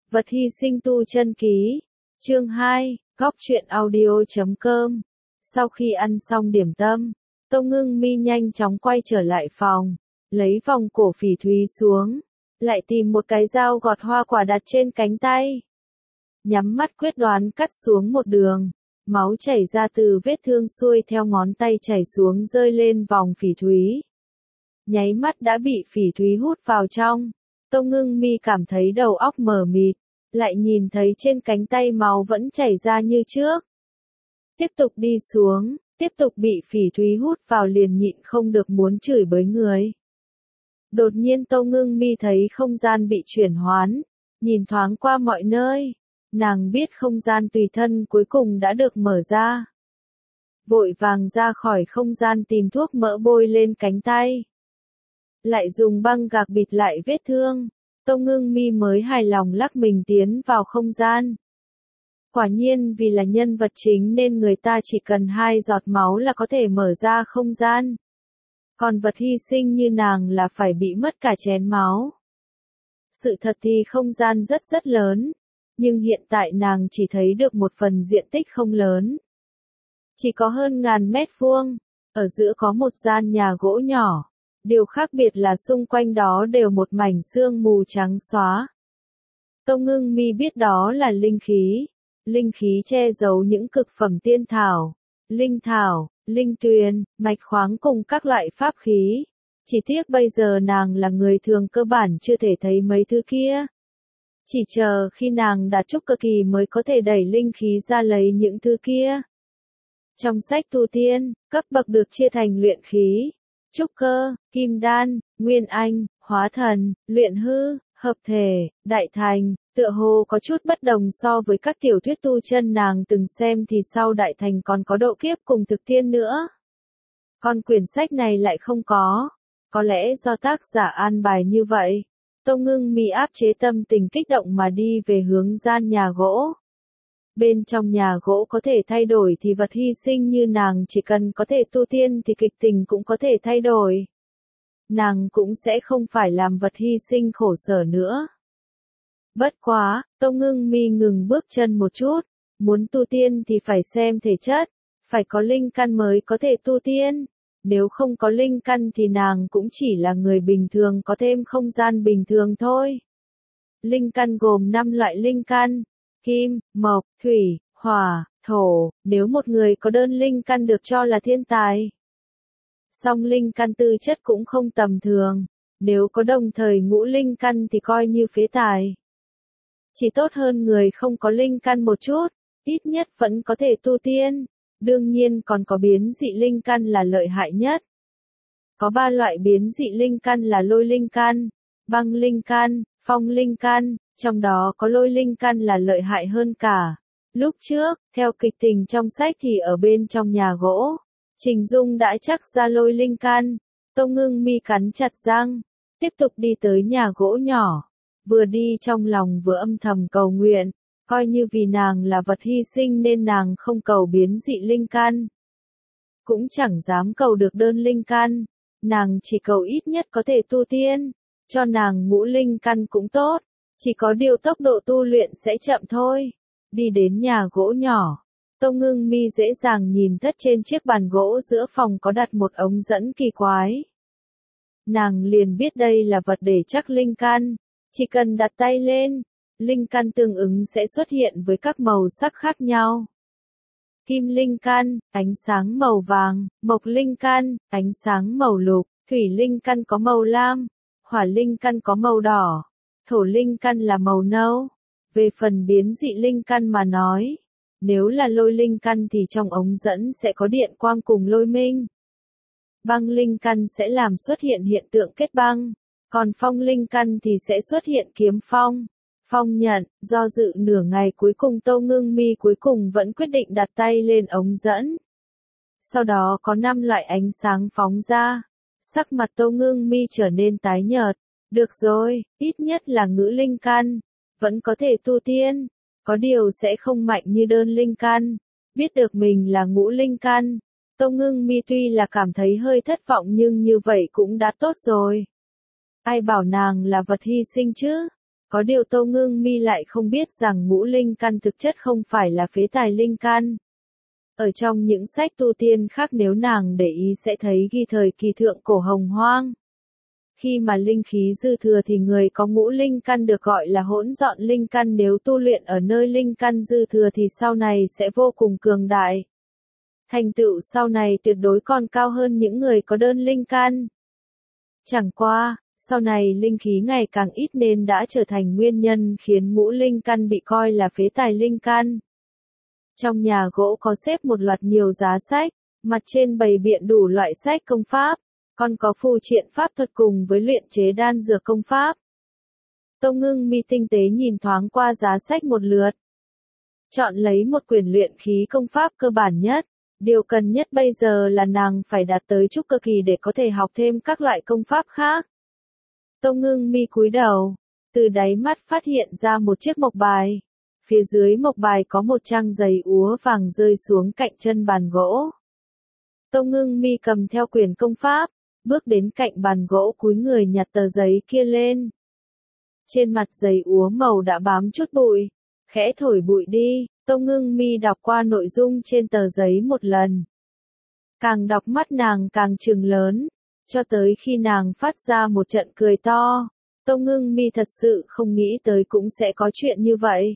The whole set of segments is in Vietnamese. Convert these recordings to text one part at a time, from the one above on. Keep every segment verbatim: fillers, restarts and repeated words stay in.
Vật hy sinh tu chân ký. Chương hai, góc truyện audio chấm com. Sau khi ăn xong điểm tâm, Tô Ngưng Mi nhanh chóng quay trở lại phòng, lấy vòng cổ phỉ thúy xuống, lại tìm một cái dao gọt hoa quả đặt trên cánh tay. Nhắm mắt quyết đoán cắt xuống một đường, máu chảy ra từ vết thương xuôi theo ngón tay chảy xuống rơi lên vòng phỉ thúy. Nháy mắt đã bị phỉ thúy hút vào trong. Tô Ngưng Mi cảm thấy đầu óc mờ mịt, lại nhìn thấy trên cánh tay máu vẫn chảy ra như trước. Tiếp tục đi xuống, tiếp tục bị phỉ thúy hút vào liền nhịn không được muốn chửi bới người. Đột nhiên Tô Ngưng Mi thấy không gian bị chuyển hoán, nhìn thoáng qua mọi nơi, nàng biết không gian tùy thân cuối cùng đã được mở ra. Vội vàng ra khỏi không gian tìm thuốc mỡ bôi lên cánh tay. Lại dùng băng gạc bịt lại vết thương, Tô Ngưng Mi mới hài lòng lắc mình tiến vào không gian. Quả nhiên vì là nhân vật chính nên người ta chỉ cần hai giọt máu là có thể mở ra không gian. Còn vật hy sinh như nàng là phải bị mất cả chén máu. Sự thật thì không gian rất rất lớn, nhưng hiện tại nàng chỉ thấy được một phần diện tích không lớn. Chỉ có hơn ngàn mét vuông, ở giữa có một gian nhà gỗ nhỏ. Điều khác biệt là xung quanh đó đều một mảnh sương mù trắng xóa. Tô Ngưng Mi biết đó là linh khí. Linh khí che giấu những cực phẩm tiên thảo, linh thảo, linh tuyền, mạch khoáng cùng các loại pháp khí. Chỉ tiếc bây giờ nàng là người thường cơ bản chưa thể thấy mấy thứ kia. Chỉ chờ khi nàng đạt trúc cơ kỳ mới có thể đẩy linh khí ra lấy những thứ kia. Trong sách tu tiên, cấp bậc được chia thành luyện khí, trúc cơ, kim đan, nguyên anh, hóa thần, luyện hư, hợp thể, đại thành. Tựa hồ có chút bất đồng so với các tiểu thuyết tu chân nàng từng xem thì sau đại thành còn có độ kiếp cùng thực tiên nữa. Còn quyển sách này lại không có. Có lẽ do tác giả an bài như vậy. Tô Ngưng Mi áp chế tâm tình kích động mà đi về hướng gian nhà gỗ. Bên trong nhà gỗ có thể thay đổi thì vật hy sinh như nàng chỉ cần có thể tu tiên thì kịch tình cũng có thể thay đổi. Nàng cũng sẽ không phải làm vật hy sinh khổ sở nữa. Bất quá, Tô Ngưng Mi ngừng bước chân một chút, muốn tu tiên thì phải xem thể chất, phải có linh căn mới có thể tu tiên, nếu không có linh căn thì nàng cũng chỉ là người bình thường có thêm không gian bình thường thôi. Linh căn gồm năm loại linh căn, kim, mộc, thủy, hỏa, thổ, nếu một người có đơn linh căn được cho là thiên tài. Song linh căn tư chất cũng không tầm thường, nếu có đồng thời ngũ linh căn thì coi như phế tài. Chỉ tốt hơn người không có linh căn một chút, ít nhất vẫn có thể tu tiên, đương nhiên còn có biến dị linh căn là lợi hại nhất. Có ba loại biến dị linh căn là lôi linh căn, băng linh căn, phong linh căn, trong đó có lôi linh căn là lợi hại hơn cả. Lúc trước, theo kịch tình trong sách thì ở bên trong nhà gỗ, Trình Dung đã chắc ra lôi linh căn. Tô Ngưng Mi cắn chặt răng, tiếp tục đi tới nhà gỗ nhỏ. Vừa đi trong lòng vừa âm thầm cầu nguyện, coi như vì nàng là vật hy sinh nên nàng không cầu biến dị linh căn. Cũng chẳng dám cầu được đơn linh căn, nàng chỉ cầu ít nhất có thể tu tiên, cho nàng ngũ linh căn cũng tốt, chỉ có điều tốc độ tu luyện sẽ chậm thôi. Đi đến nhà gỗ nhỏ, Tô Ngưng Mi dễ dàng nhìn thất trên chiếc bàn gỗ giữa phòng có đặt một ống dẫn kỳ quái. Nàng liền biết đây là vật để chắc linh căn. Chỉ cần đặt tay lên, linh căn tương ứng sẽ xuất hiện với các màu sắc khác nhau. Kim linh căn, ánh sáng màu vàng, mộc linh căn, ánh sáng màu lục, thủy linh căn có màu lam, hỏa linh căn có màu đỏ, thổ linh căn là màu nâu. Về phần biến dị linh căn mà nói, nếu là lôi linh căn thì trong ống dẫn sẽ có điện quang cùng lôi minh. Băng linh căn sẽ làm xuất hiện hiện tượng kết băng. Còn phong linh căn thì sẽ xuất hiện kiếm phong, phong nhận. Do dự nửa ngày cuối cùng Tô Ngưng Mi cuối cùng vẫn quyết định đặt tay lên ống dẫn. Sau đó có năm loại ánh sáng phóng ra. Sắc mặt Tô Ngưng Mi trở nên tái nhợt. Được rồi, ít nhất là ngũ linh căn, vẫn có thể tu tiên, có điều sẽ không mạnh như đơn linh căn. Biết được mình là ngũ linh căn, Tô Ngưng Mi tuy là cảm thấy hơi thất vọng nhưng như vậy cũng đã tốt rồi. Ai bảo nàng là vật hy sinh chứ? Có điều Tâu Ngưng Mi lại không biết rằng ngũ linh căn thực chất không phải là phế tài linh căn. Ở trong những sách tu tiên khác nếu nàng để ý sẽ thấy ghi thời kỳ thượng cổ hồng hoang. Khi mà linh khí dư thừa thì người có ngũ linh căn được gọi là hỗn dọn linh căn, nếu tu luyện ở nơi linh căn dư thừa thì sau này sẽ vô cùng cường đại. Thành tựu sau này tuyệt đối còn cao hơn những người có đơn linh căn. Chẳng qua, sau này linh khí ngày càng ít nên đã trở thành nguyên nhân khiến ngũ linh căn bị coi là phế tài linh căn. Trong nhà gỗ có xếp một loạt nhiều giá sách, mặt trên bày biện đủ loại sách công pháp, còn có phù triện pháp thuật cùng với luyện chế đan dược công pháp. Tâu Ngưng Mi tinh tế nhìn thoáng qua giá sách một lượt. Chọn lấy một quyển luyện khí công pháp cơ bản nhất. Điều cần nhất bây giờ là nàng phải đạt tới trúc cơ kỳ để có thể học thêm các loại công pháp khác. Tâu Ngưng Mi cúi đầu, từ đáy mắt phát hiện ra một chiếc mộc bài. Phía dưới mộc bài có một trang giấy úa vàng rơi xuống cạnh chân bàn gỗ. Tâu Ngưng Mi cầm theo quyển công pháp, bước đến cạnh bàn gỗ cúi người nhặt tờ giấy kia lên. Trên mặt giấy úa màu đã bám chút bụi, khẽ thổi bụi đi, Tâu Ngưng Mi đọc qua nội dung trên tờ giấy một lần. Càng đọc mắt nàng càng trừng lớn, cho tới khi nàng phát ra một trận cười to. Tâu Ngưng Mi thật sự không nghĩ tới cũng sẽ có chuyện như vậy.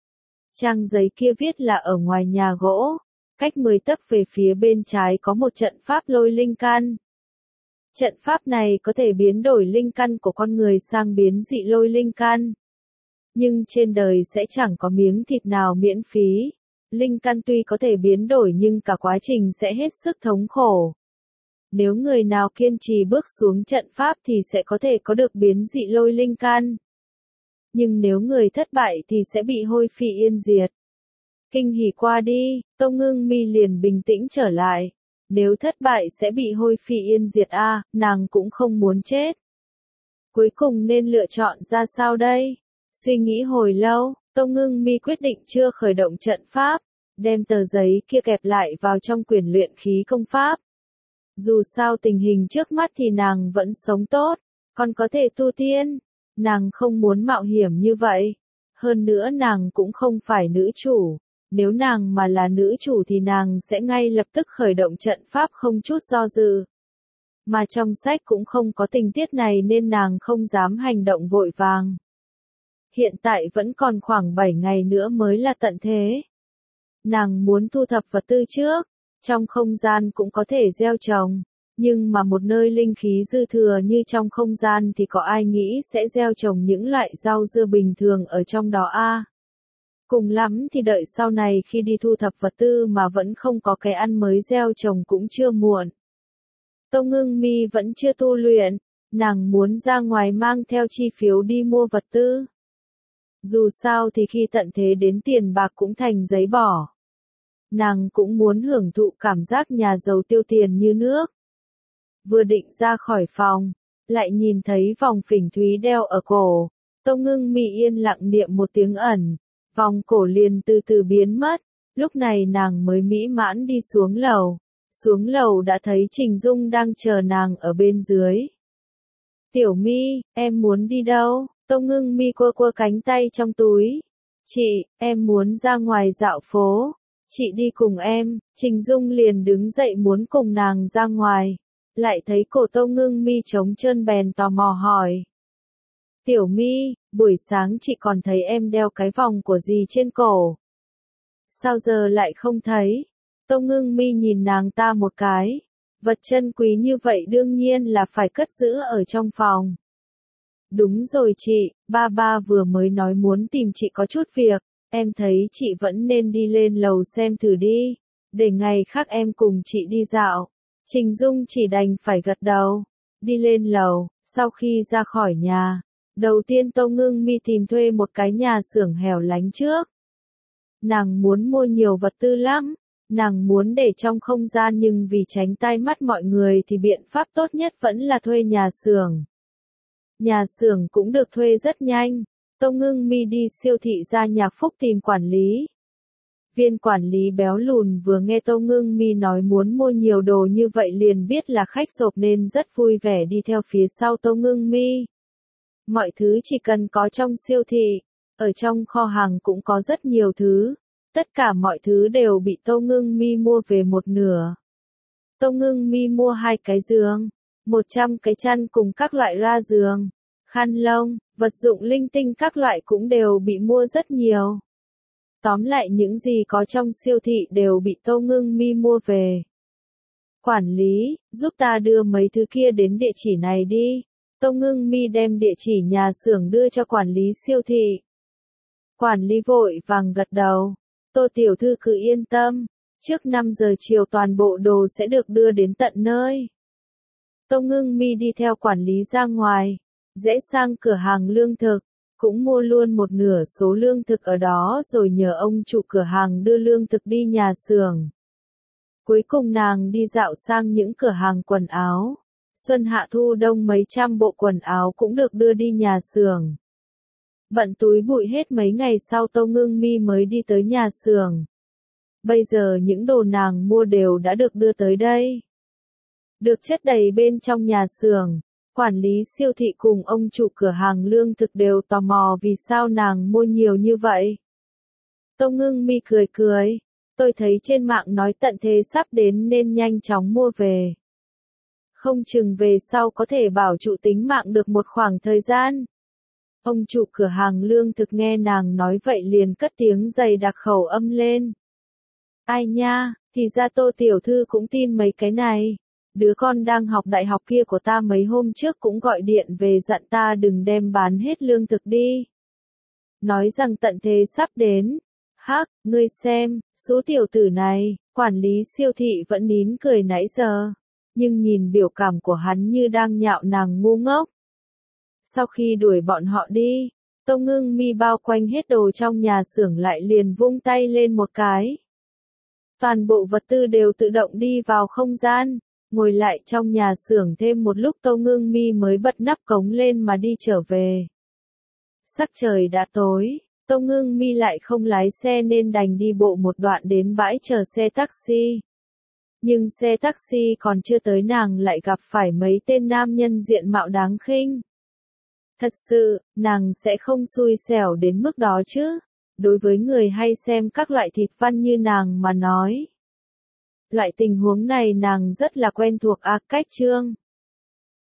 Trang giấy kia viết là ở ngoài nhà gỗ, cách mười tấc về phía bên trái có một trận pháp lôi linh căn. Trận pháp này có thể biến đổi linh căn của con người sang biến dị lôi linh căn. Nhưng trên đời sẽ chẳng có miếng thịt nào miễn phí. Linh căn tuy có thể biến đổi nhưng cả quá trình sẽ hết sức thống khổ. Nếu người nào kiên trì bước xuống trận pháp thì sẽ có thể có được biến dị lôi linh căn. Nhưng nếu người thất bại thì sẽ bị hôi phi yên diệt. Kinh hỉ qua đi, Tâu Ngưng Mi liền bình tĩnh trở lại. Nếu thất bại sẽ bị hôi phi yên diệt a, à, nàng cũng không muốn chết. Cuối cùng nên lựa chọn ra sao đây? Suy nghĩ hồi lâu, Tâu Ngưng Mi quyết định chưa khởi động trận pháp, đem tờ giấy kia kẹp lại vào trong quyển luyện khí công pháp. Dù sao tình hình trước mắt thì nàng vẫn sống tốt, còn có thể tu tiên. Nàng không muốn mạo hiểm như vậy. Hơn nữa nàng cũng không phải nữ chủ. Nếu nàng mà là nữ chủ thì nàng sẽ ngay lập tức khởi động trận pháp không chút do dự. Mà trong sách cũng không có tình tiết này nên nàng không dám hành động vội vàng. Hiện tại vẫn còn khoảng bảy ngày nữa mới là tận thế. Nàng muốn thu thập vật tư trước, trong không gian cũng có thể gieo trồng, nhưng mà một nơi linh khí dư thừa như trong không gian thì có ai nghĩ sẽ gieo trồng những loại rau dưa bình thường ở trong đó a? À? Cùng lắm thì đợi sau này khi đi thu thập vật tư mà vẫn không có cái ăn mới gieo trồng cũng chưa muộn. Tâu Ngưng Mi vẫn chưa tu luyện, nàng muốn ra ngoài mang theo chi phiếu đi mua vật tư. Dù sao thì khi tận thế đến tiền bạc cũng thành giấy bỏ. Nàng cũng muốn hưởng thụ cảm giác nhà giàu tiêu tiền như nước. Vừa định ra khỏi phòng, lại nhìn thấy vòng phỉnh thúy đeo ở cổ. Tâu Ngưng Mi yên lặng niệm một tiếng ẩn, vòng cổ liền từ từ biến mất. Lúc này nàng mới mỹ mãn đi xuống lầu. Xuống lầu đã thấy Trình Dung đang chờ nàng ở bên dưới. Tiểu Mi, em muốn đi đâu? Tâu Ngưng Mi quơ quơ cánh tay trong túi. Chị, em muốn ra ngoài dạo phố. Chị đi cùng em. Trình Dung liền đứng dậy muốn cùng nàng ra ngoài. Lại thấy cổ Tâu Ngưng Mi trống trơn bèn tò mò hỏi. Tiểu Mi, buổi sáng chị còn thấy em đeo cái vòng của gì trên cổ. Sao giờ lại không thấy? Tâu Ngưng Mi nhìn nàng ta một cái. Vật chân quý như vậy đương nhiên là phải cất giữ ở trong phòng. Đúng rồi chị, ba ba vừa mới nói muốn tìm chị có chút việc, em thấy chị vẫn nên đi lên lầu xem thử đi, để ngày khác em cùng chị đi dạo. Trình Dung chỉ đành phải gật đầu, đi lên lầu. Sau khi ra khỏi nhà, đầu tiên Tâu Ngưng Mi tìm thuê một cái nhà xưởng hẻo lánh trước. Nàng muốn mua nhiều vật tư lắm, nàng muốn để trong không gian nhưng vì tránh tai mắt mọi người thì biện pháp tốt nhất vẫn là thuê nhà xưởng. Nhà xưởng cũng được thuê rất nhanh. Tâu Ngưng Mi đi siêu thị Gia Nhạc Phúc tìm quản lý. Viên quản lý béo lùn vừa nghe Tâu Ngưng Mi nói muốn mua nhiều đồ như vậy liền biết là khách sộp nên rất vui vẻ đi theo phía sau Tâu Ngưng Mi. Mọi thứ chỉ cần có trong siêu thị, ở trong kho hàng cũng có rất nhiều thứ. Tất cả mọi thứ đều bị Tâu Ngưng Mi mua về một nửa. Tâu Ngưng Mi mua hai cái giường, một trăm cái chăn cùng các loại ra giường, khăn lông, vật dụng linh tinh các loại cũng đều bị mua rất nhiều. Tóm lại những gì có trong siêu thị đều bị Tâu Ngưng Mi mua về. Quản lý, giúp ta đưa mấy thứ kia đến địa chỉ này đi. Tâu Ngưng Mi đem địa chỉ nhà xưởng đưa cho quản lý siêu thị. Quản lý vội vàng gật đầu. Tô tiểu thư cứ yên tâm, trước năm giờ chiều toàn bộ đồ sẽ được đưa đến tận nơi. Tâu Ngưng Mi đi theo quản lý ra ngoài, rẽ sang cửa hàng lương thực, cũng mua luôn một nửa số lương thực ở đó rồi nhờ ông chủ cửa hàng đưa lương thực đi nhà xưởng. Cuối cùng nàng đi dạo sang những cửa hàng quần áo. Xuân hạ thu đông mấy trăm bộ quần áo cũng được đưa đi nhà xưởng. Bận túi bụi hết mấy ngày sau Tâu Ngưng Mi mới đi tới nhà xưởng. Bây giờ những đồ nàng mua đều đã được đưa tới đây. Được chất đầy bên trong nhà xưởng, quản lý siêu thị cùng ông chủ cửa hàng lương thực đều tò mò vì sao nàng mua nhiều như vậy. Tâu Ngưng Mi cười cười, tôi thấy trên mạng nói tận thế sắp đến nên nhanh chóng mua về. Không chừng về sau có thể bảo trụ tính mạng được một khoảng thời gian. Ông chủ cửa hàng lương thực nghe nàng nói vậy liền cất tiếng dày đặc khẩu âm lên. Ai nha, thì ra Tô tiểu thư cũng tin mấy cái này. Đứa con đang học đại học kia của ta mấy hôm trước cũng gọi điện về dặn ta đừng đem bán hết lương thực đi. Nói rằng tận thế sắp đến. Hắc, ngươi xem, số tiểu tử này, quản lý siêu thị vẫn nín cười nãy giờ. Nhưng nhìn biểu cảm của hắn như đang nhạo nàng ngu ngốc. Sau khi đuổi bọn họ đi, Tâu Ngưng Mi bao quanh hết đồ trong nhà xưởng lại liền vung tay lên một cái. Toàn bộ vật tư đều tự động đi vào không gian, ngồi lại trong nhà xưởng thêm một lúc Tâu Ngưng Mi mới bật nắp cống lên mà đi trở về. Sắc trời đã tối, Tâu Ngưng Mi lại không lái xe nên đành đi bộ một đoạn đến bãi chờ xe taxi. Nhưng xe taxi còn chưa tới nàng lại gặp phải mấy tên nam nhân diện mạo đáng khinh. Thật sự, nàng sẽ không xui xẻo đến mức đó chứ. Đối với người hay xem các loại thịt văn như nàng mà nói. Loại tình huống này nàng rất là quen thuộc à cách chương.